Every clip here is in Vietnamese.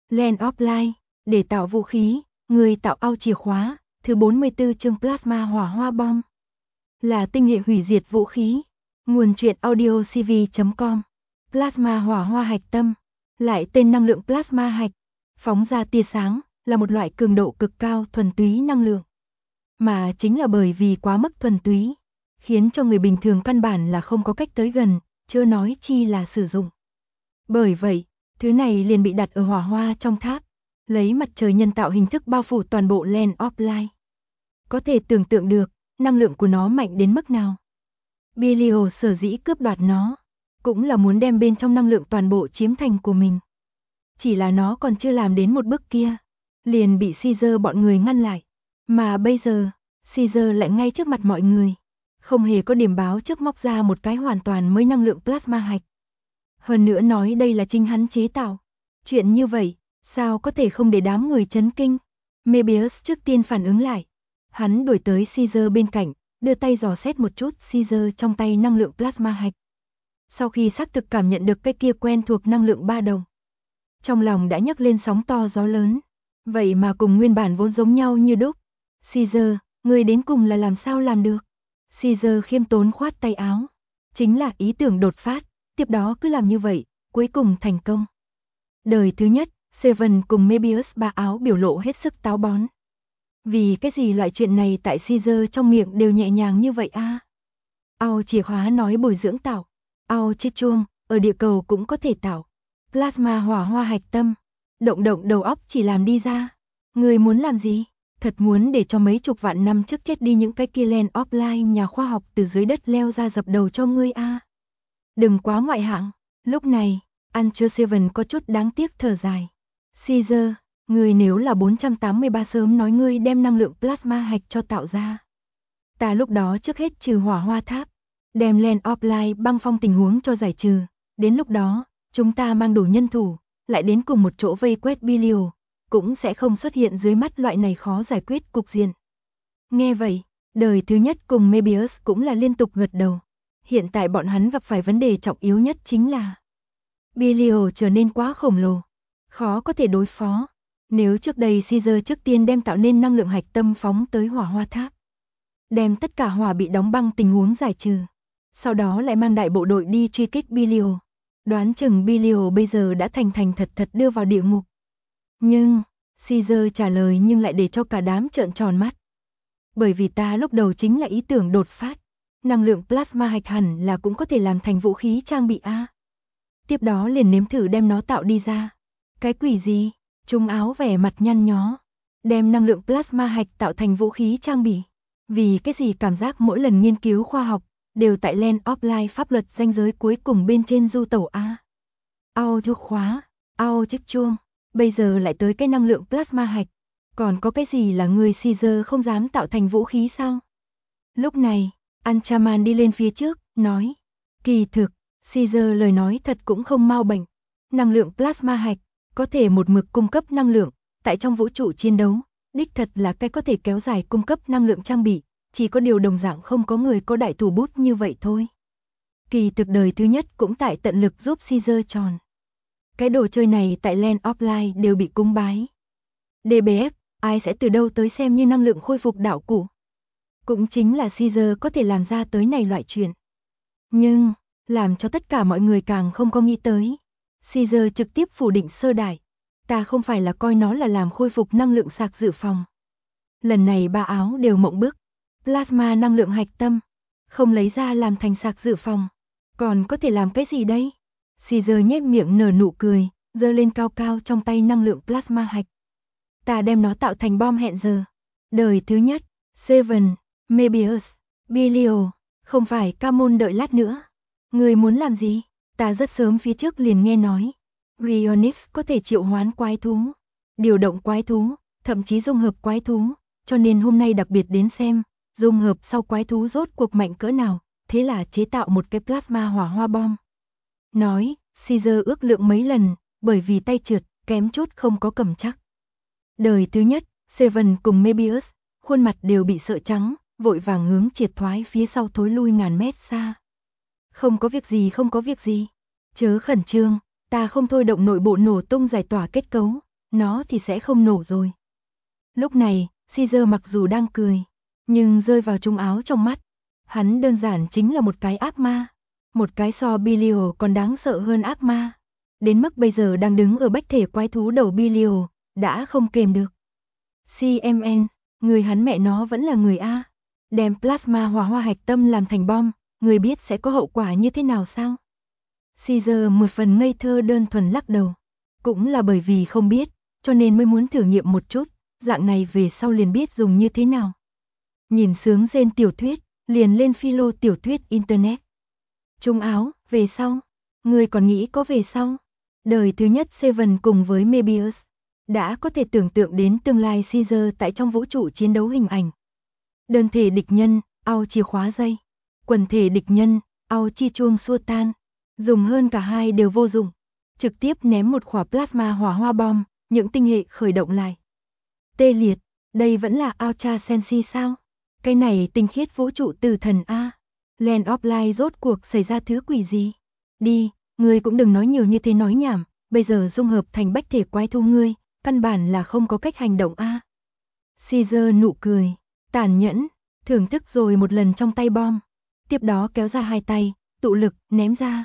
Land of Light, để tạo vũ khí, người tạo ao chìa khóa, thứ 44 chương Plasma hỏa hoa bom. Là tinh hệ hủy diệt vũ khí. Nguồn truyện audio cv.com. Plasma hỏa hoa hạch tâm, lại tên năng lượng plasma hạch, phóng ra tia sáng, là một loại cường độ cực cao thuần túy năng lượng. Mà chính là bởi vì quá mức thuần túy, khiến cho người bình thường căn bản là không có cách tới gần, chưa nói chi là sử dụng. Bởi vậy, thứ này liền bị đặt ở hỏa hoa trong tháp, lấy mặt trời nhân tạo hình thức bao phủ toàn bộ Land of Light. Có thể tưởng tượng được, năng lượng của nó mạnh đến mức nào. Belial sở dĩ cướp đoạt nó, cũng là muốn đem bên trong năng lượng toàn bộ chiếm thành của mình. Chỉ là nó còn chưa làm đến một bước kia, liền bị Caesar bọn người ngăn lại. Mà bây giờ, Caesar lại ngay trước mặt mọi người, không hề có điểm báo trước móc ra một cái hoàn toàn mới năng lượng plasma hạch. Hơn nữa nói đây là chính hắn chế tạo. Chuyện như vậy, sao có thể không để đám người chấn kinh. Mebius trước tiên phản ứng lại. Hắn đuổi tới Caesar bên cạnh, đưa tay dò xét một chút Caesar trong tay năng lượng plasma hạch. Sau khi xác thực cảm nhận được cái kia quen thuộc năng lượng ba đồng, trong lòng đã nhấc lên sóng to gió lớn. Vậy mà cùng nguyên bản vốn giống nhau như đúc. Caesar, người đến cùng là làm sao làm được? Caesar khiêm tốn khoát tay áo. Chính là ý tưởng đột phát, tiếp đó cứ làm như vậy, cuối cùng thành công. Đời thứ nhất, Seven cùng Mebius ba áo biểu lộ hết sức táo bón. Vì cái gì loại chuyện này tại Caesar trong miệng đều nhẹ nhàng như vậy a? Ao chìa khóa nói bồi dưỡng tạo, ao chết chuông, ở địa cầu cũng có thể tạo. Plasma hỏa hoa hạch tâm, động động đầu óc chỉ làm đi ra. Người muốn làm gì? Thật muốn để cho mấy chục vạn năm trước chết đi những cái kia Land of Light nhà khoa học từ dưới đất leo ra dập đầu cho ngươi a. Đừng quá ngoại hạng. Lúc này, Ancher Seven có chút đáng tiếc thở dài. Caesar, ngươi nếu là 483 sớm nói ngươi đem năng lượng plasma hạch cho tạo ra. Ta lúc đó trước hết trừ hỏa hoa tháp, đem Land of Light băng phong tình huống cho giải trừ. Đến lúc đó, chúng ta mang đủ nhân thủ, lại đến cùng một chỗ vây quét Belial, cũng sẽ không xuất hiện dưới mắt loại này khó giải quyết cục diện. Nghe vậy, đời thứ nhất cùng Mebius cũng là liên tục gật đầu. Hiện tại bọn hắn gặp phải vấn đề trọng yếu nhất chính là Belial trở nên quá khổng lồ, khó có thể đối phó. Nếu trước đây Caesar trước tiên đem tạo nên năng lượng hạch tâm phóng tới hỏa hoa tháp, đem tất cả hỏa bị đóng băng tình huống giải trừ, sau đó lại mang đại bộ đội đi truy kích Belial, đoán chừng Belial bây giờ đã thành thật thật đưa vào địa ngục. Nhưng, Caesar trả lời nhưng lại để cho cả đám trợn tròn mắt. Bởi vì ta lúc đầu chính là ý tưởng đột phát, năng lượng plasma hạch hẳn là cũng có thể làm thành vũ khí trang bị a. Tiếp đó liền nếm thử đem nó tạo đi ra. Cái quỷ gì? Trung áo vẻ mặt nhăn nhó, đem năng lượng plasma hạch tạo thành vũ khí trang bị. Vì cái gì cảm giác mỗi lần nghiên cứu khoa học đều tại Land of Light pháp luật ranh giới cuối cùng bên trên du tẩu a. Ao chúc khóa, ao chức chuông, bây giờ lại tới cái năng lượng plasma hạch. Còn có cái gì là người Caesar không dám tạo thành vũ khí sao? Lúc này, Anchaman đi lên phía trước, nói. Kỳ thực, Caesar lời nói thật cũng không mau bệnh. Năng lượng plasma hạch, có thể một mực cung cấp năng lượng, tại trong vũ trụ chiến đấu, đích thật là cái có thể kéo dài cung cấp năng lượng trang bị, chỉ có điều đồng dạng không có người có đại thủ bút như vậy thôi. Kỳ thực đời thứ nhất cũng tại tận lực giúp Caesar tròn. Cái đồ chơi này tại Land of Light đều bị cúng bái. DBF, ai sẽ từ đâu tới xem như năng lượng khôi phục đạo cụ. Cũng chính là Caesar có thể làm ra tới này loại chuyện. Nhưng, làm cho tất cả mọi người càng không có nghĩ tới. Caesar trực tiếp phủ định sơ đại. Ta không phải là coi nó là làm khôi phục năng lượng sạc dự phòng. Lần này ba áo đều mộng bức. Plasma năng lượng hạch tâm, không lấy ra làm thành sạc dự phòng. Còn có thể làm cái gì đây? Caesar nhếch miệng nở nụ cười, giơ lên cao cao trong tay năng lượng plasma hạch. Ta đem nó tạo thành bom hẹn giờ. Đời thứ nhất, Seven, Mebius, Belial, không phải Camon đợi lát nữa. Người muốn làm gì? Ta rất sớm phía trước liền nghe nói. Rionix có thể triệu hoán quái thú, điều động quái thú, thậm chí dung hợp quái thú. Cho nên hôm nay đặc biệt đến xem, dung hợp sau quái thú rốt cuộc mạnh cỡ nào. Thế là chế tạo một cái plasma hỏa hoa bom. Nói, Caesar ước lượng mấy lần, bởi vì tay trượt, kém chút không có cầm chắc. Đời thứ nhất, Seven cùng Mebius, khuôn mặt đều bị sợ trắng, vội vàng hướng triệt thoái phía sau thối lui ngàn mét xa. Không có việc gì, không có việc gì. Chớ khẩn trương, ta không thôi động nội bộ nổ tung giải tỏa kết cấu. nó thì sẽ không nổ rồi. Lúc này, Caesar mặc dù đang cười, nhưng rơi vào trung áo trong mắt. Hắn đơn giản chính là một cái ác ma. Một cái so Belial còn đáng sợ hơn ác ma. Đến mức bây giờ đang đứng ở bách thể quái thú đầu Belial, đã không kềm được. CMN, người hắn mẹ nó vẫn là người A. Đem plasma hỏa hoa hạch tâm làm thành bom, người biết sẽ có hậu quả như thế nào sao? Caesar 10 phần ngây thơ đơn thuần lắc đầu. Cũng là bởi vì không biết, cho nên mới muốn thử nghiệm một chút, dạng này về sau liền biết dùng như thế nào. Nhìn sướng rên tiểu thuyết, liền lên philo tiểu thuyết internet. Trung áo, về sau. Người còn nghĩ có về sau. Đời thứ nhất Seven cùng với Mebius đã có thể tưởng tượng đến tương lai Caesar tại trong vũ trụ chiến đấu hình ảnh. Đơn thể địch nhân, ao chìa khóa dây. Quần thể địch nhân, ao chi chuông xua tan. Dùng hơn cả hai đều vô dụng. Trực tiếp ném một quả plasma hỏa hoa bom, những tinh hệ khởi động lại. Tê liệt, đây vẫn là Ultra Sensi sao? Cái này tinh khiết vũ trụ tử thần A. Land of Light rốt cuộc xảy ra thứ quỷ gì? Đi, ngươi cũng đừng nói nhiều như thế nói nhảm, bây giờ dung hợp thành bách thể quái thú ngươi, căn bản là không có cách hành động A. Caesar nụ cười, tàn nhẫn, thưởng thức rồi một lần trong tay bom. Tiếp đó kéo ra hai tay, tụ lực, ném ra.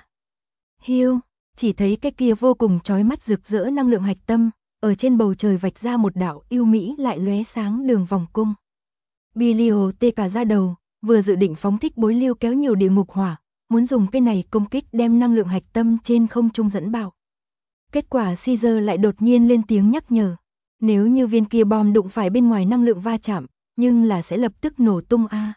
Hiu, chỉ thấy cái kia vô cùng chói mắt rực rỡ năng lượng hạch tâm, ở trên bầu trời vạch ra một đạo yêu mỹ lại lóe sáng đường vòng cung. Belial tê cả da đầu, vừa dự định phóng thích bối lưu kéo nhiều địa ngục hỏa, muốn dùng cái này công kích đem năng lượng hạch tâm trên không trung dẫn bạo. Kết quả Caesar lại đột nhiên lên tiếng nhắc nhở, nếu như viên kia bom đụng phải bên ngoài năng lượng va chạm, nhưng là sẽ lập tức nổ tung a.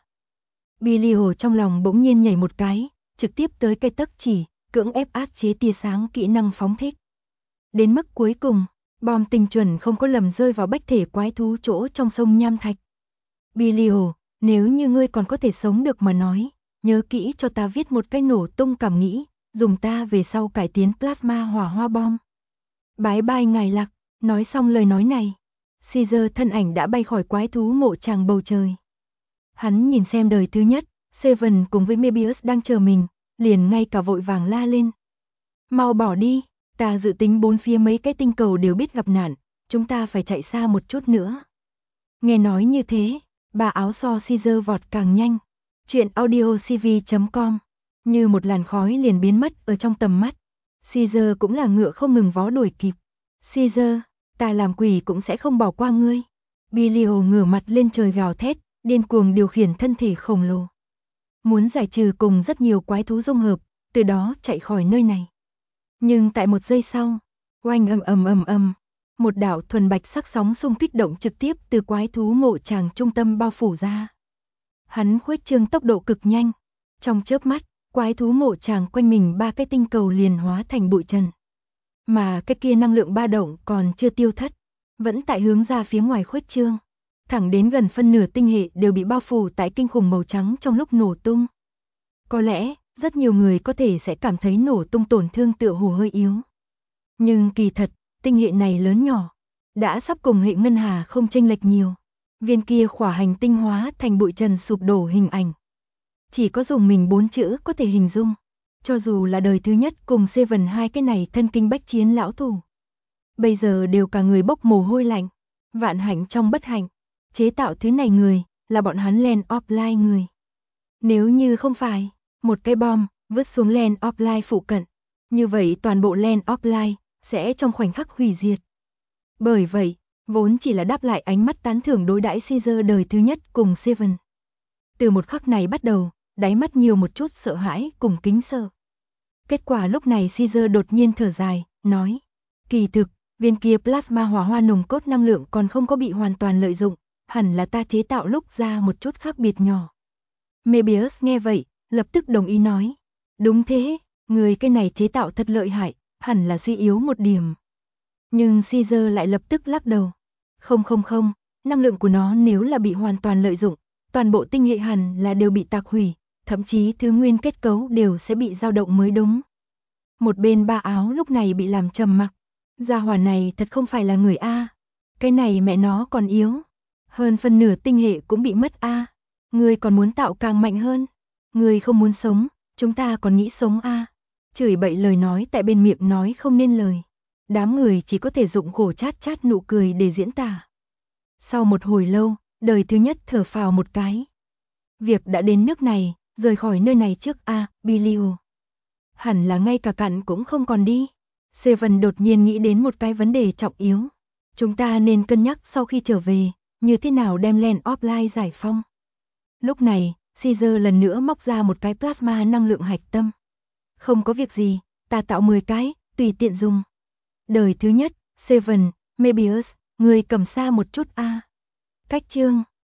Belial trong lòng bỗng nhiên nhảy một cái, trực tiếp tới cây tấc chỉ, cưỡng ép áp chế tia sáng kỹ năng phóng thích. Đến mức cuối cùng, bom tinh chuẩn không có lầm rơi vào bách thể quái thú chỗ trong sông nham thạch. Belial, nếu như ngươi còn có thể sống được mà nói, nhớ kỹ cho ta viết một cái nổ tung cảm nghĩ, dùng ta về sau cải tiến plasma hỏa hoa bom. Bái bai ngài Lạc, nói xong lời nói này, Caesar thân ảnh đã bay khỏi quái thú mộ tràng bầu trời. Hắn nhìn xem đời thứ nhất, Seven cùng với Mebius đang chờ mình, liền ngay cả vội vàng la lên. Mau bỏ đi, ta dự tính bốn phía mấy cái tinh cầu đều biết gặp nạn, chúng ta phải chạy xa một chút nữa. Nghe nói như thế, bà áo so Caesar vọt càng nhanh. Chuyện audiocv.com, như một làn khói liền biến mất ở trong tầm mắt. Caesar cũng là ngựa không ngừng vó đuổi kịp. Caesar, ta làm quỷ cũng sẽ không bỏ qua ngươi. Belial ngửa mặt lên trời gào thét, điên cuồng điều khiển thân thể khổng lồ. Muốn giải trừ cùng rất nhiều quái thú dung hợp, từ đó chạy khỏi nơi này. Nhưng tại một giây sau, oanh ầm, một đạo thuần bạch sắc sóng xung kích động trực tiếp từ quái thú mộ tràng trung tâm bao phủ ra. Hắn khuếch trương tốc độ cực nhanh, trong chớp mắt, quái thú mộ tràng quanh mình ba cái tinh cầu liền hóa thành bụi trần. Mà cái kia năng lượng ba động còn chưa tiêu thất, vẫn tại hướng ra phía ngoài khuếch trương, thẳng đến gần phân nửa tinh hệ đều bị bao phủ tại kinh khủng màu trắng trong lúc nổ tung. Có lẽ, rất nhiều người có thể sẽ cảm thấy nổ tung tổn thương tựa hồ hơi yếu. Nhưng kỳ thật, tinh hệ này lớn nhỏ, đã sắp cùng hệ ngân hà không chênh lệch nhiều. Viên kia khỏa hành tinh hóa thành bụi trần sụp đổ hình ảnh. Chỉ có dùng mình 4 chữ có thể hình dung. Cho dù là đời thứ nhất cùng Seven hai cái này thân kinh bách chiến lão thủ. Bây giờ đều cả người bốc mồ hôi lạnh. Vạn hạnh trong bất hạnh. Chế tạo thứ này người, là bọn hắn Land of Light người. Nếu như không phải, một cái bom, vứt xuống Land of Light phụ cận. Như vậy toàn bộ Land of Light, sẽ trong khoảnh khắc hủy diệt. Bởi vậy, vốn chỉ là đáp lại ánh mắt tán thưởng đối đãi Caesar đời thứ nhất cùng Seven. Từ một khắc này bắt đầu, đáy mắt nhiều một chút sợ hãi cùng kính sợ. Kết quả lúc này Caesar đột nhiên thở dài, nói, kỳ thực, viên kia plasma hỏa hoa nồng cốt năng lượng còn không có bị hoàn toàn lợi dụng, hẳn là ta chế tạo lúc ra một chút khác biệt nhỏ. Mebius nghe vậy, lập tức đồng ý nói, đúng thế, người cái này chế tạo thật lợi hại, hẳn là suy yếu một điểm. Nhưng Caesar lại lập tức lắc đầu. Không, năng lượng của nó nếu là bị hoàn toàn lợi dụng, toàn bộ tinh hệ hẳn là đều bị tạc hủy, thậm chí thứ nguyên kết cấu đều sẽ bị dao động mới đúng. Một bên ba áo lúc này bị làm trầm mặc. Gia hỏa này thật không phải là người A. Cái này mẹ nó còn yếu. Hơn phân nửa tinh hệ cũng bị mất A. Người còn muốn tạo càng mạnh hơn. Người không muốn sống, chúng ta còn nghĩ sống A. Chửi bậy lời nói tại bên miệng nói không nên lời. Đám người chỉ có thể dụng khổ chát chát nụ cười để diễn tả. Sau một hồi lâu, đời thứ nhất thở phào một cái. Việc đã đến nước này, rời khỏi nơi này trước Billio. Hẳn là ngay cả cặn cũng không còn đi. Seven đột nhiên nghĩ đến một cái vấn đề trọng yếu. Chúng ta nên cân nhắc sau khi trở về, như thế nào đem Land of Light giải phong. Lúc này, Caesar lần nữa móc ra một cái plasma năng lượng hạch tâm. Không có việc gì, ta tạo 10 cái, tùy tiện dùng. Đời thứ nhất, Seven, Mebius, người cầm xa một chút Cách chương